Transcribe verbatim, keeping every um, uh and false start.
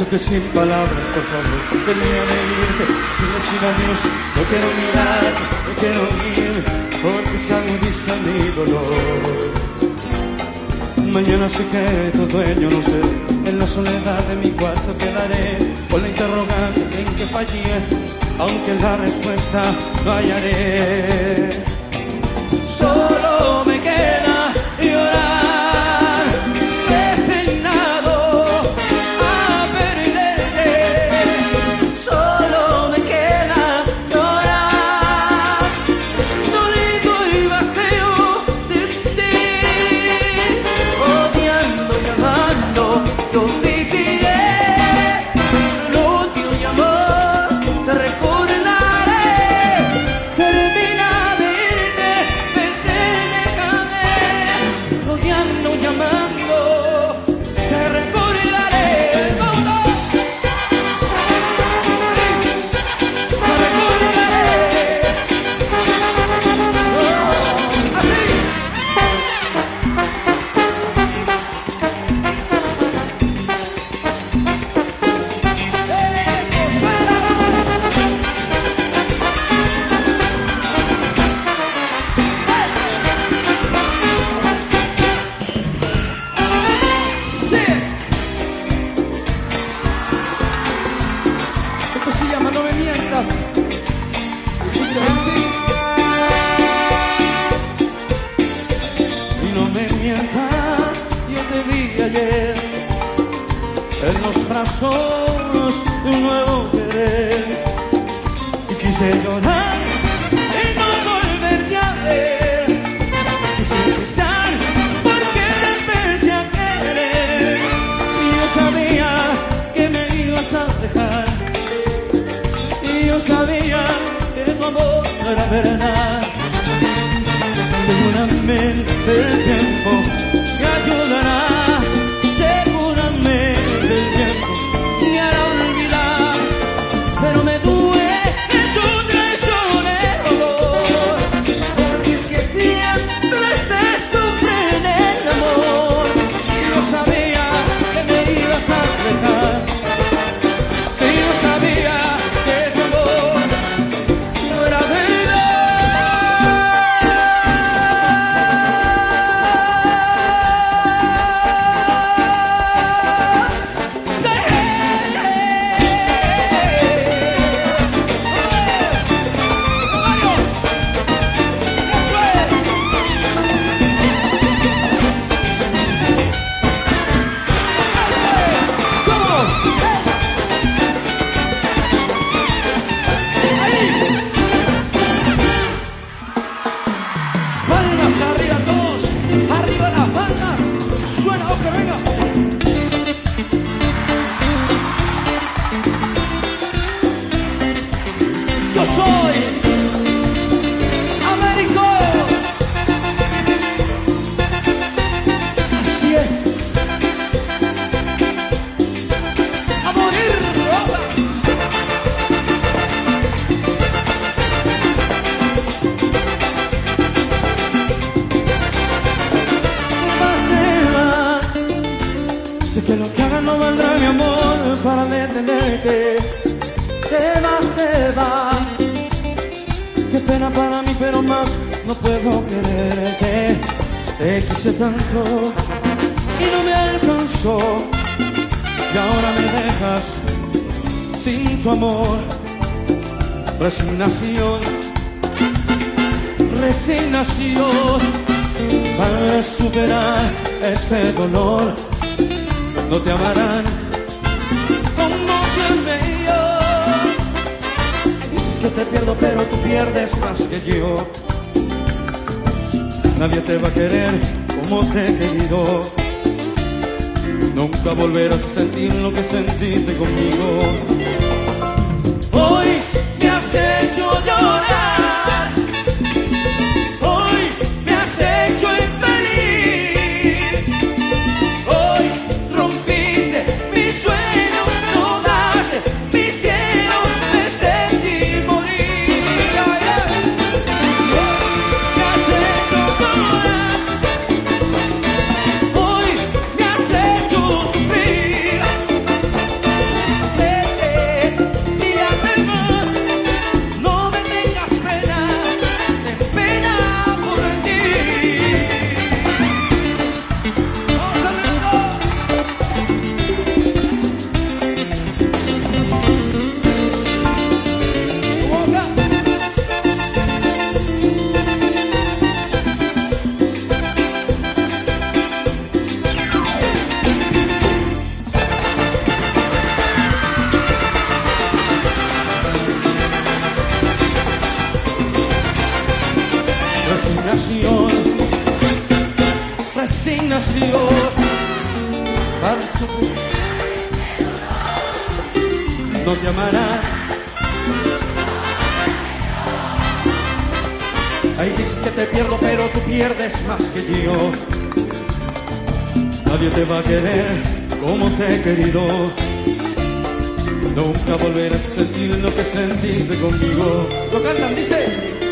que sin palabras, por favor, tenía de irte, sin decir adiós. No quiero mirar, no quiero ir, porque se agudiza mi dolor. Mañana sé que tu dueño, no sé, en la soledad de mi cuarto quedaré, con la interrogante en que fallé, aunque la respuesta no hallaré. Solo me queda llorar, resignado a perderte. Solo me queda llorar, dolido y vacío sin ti. Odiando y amando, yo viviré. Lo odio y amor, te recordaré. Termina de irte, vete, déjame. Odiando y amando, te recordaré. Todo, te recordaré. Oh, así. Eso, suena. Sí. Esto se llama No me mientas. Dice así. Y no me mientas, yo te vi ayer en los brazos de un nuevo querer. Y quise llorar y no volverte a ver. Quise gritar porque te empecé a querer. Si yo sabía que me ibas a dejar, si yo sabía que tu amor no era verdad, seguramente el tiempo me ayudará. Seguramente el tiempo me hará olvidar, pero me duele tu traicionero, porque es que siempre se sufre en el amor. Si yo sabía que me ibas a dejar, si yo sabía que tu amor no era verdad. Palmas arriba todos, arriba las palmas, suena, ok, venga. Yo soy Américo. Así es. A morir, rosa. Más te vas, sé que lo que hagas no valdrá mi amor para detenerte. Te vas, te vas, qué pena para mí, pero más no puedo quererte. Te quise tanto y no me alcanzó, y ahora me dejas sin tu amor. Resignación, resignación, para superar este dolor. No te amarán como te amé yo. Dices que te pierdo, pero tú pierdes más que yo. Nadie te va a querer como te he querido. Nunca volverás a sentir lo que sentiste conmigo. Hoy me has hecho llorar, hoy me has hecho infeliz, hoy rompiste mi sueño, no daste mi cielo, me sentí morir. Ay, ay. Me has hecho llorar, hoy me has hecho sufrir. no te amarás. Ay, dices que te pierdo, pero tú pierdes más que yo. Nadie te va a querer como te he querido. Nunca volverás a sentir lo que sentiste conmigo. Lo cantan, dice.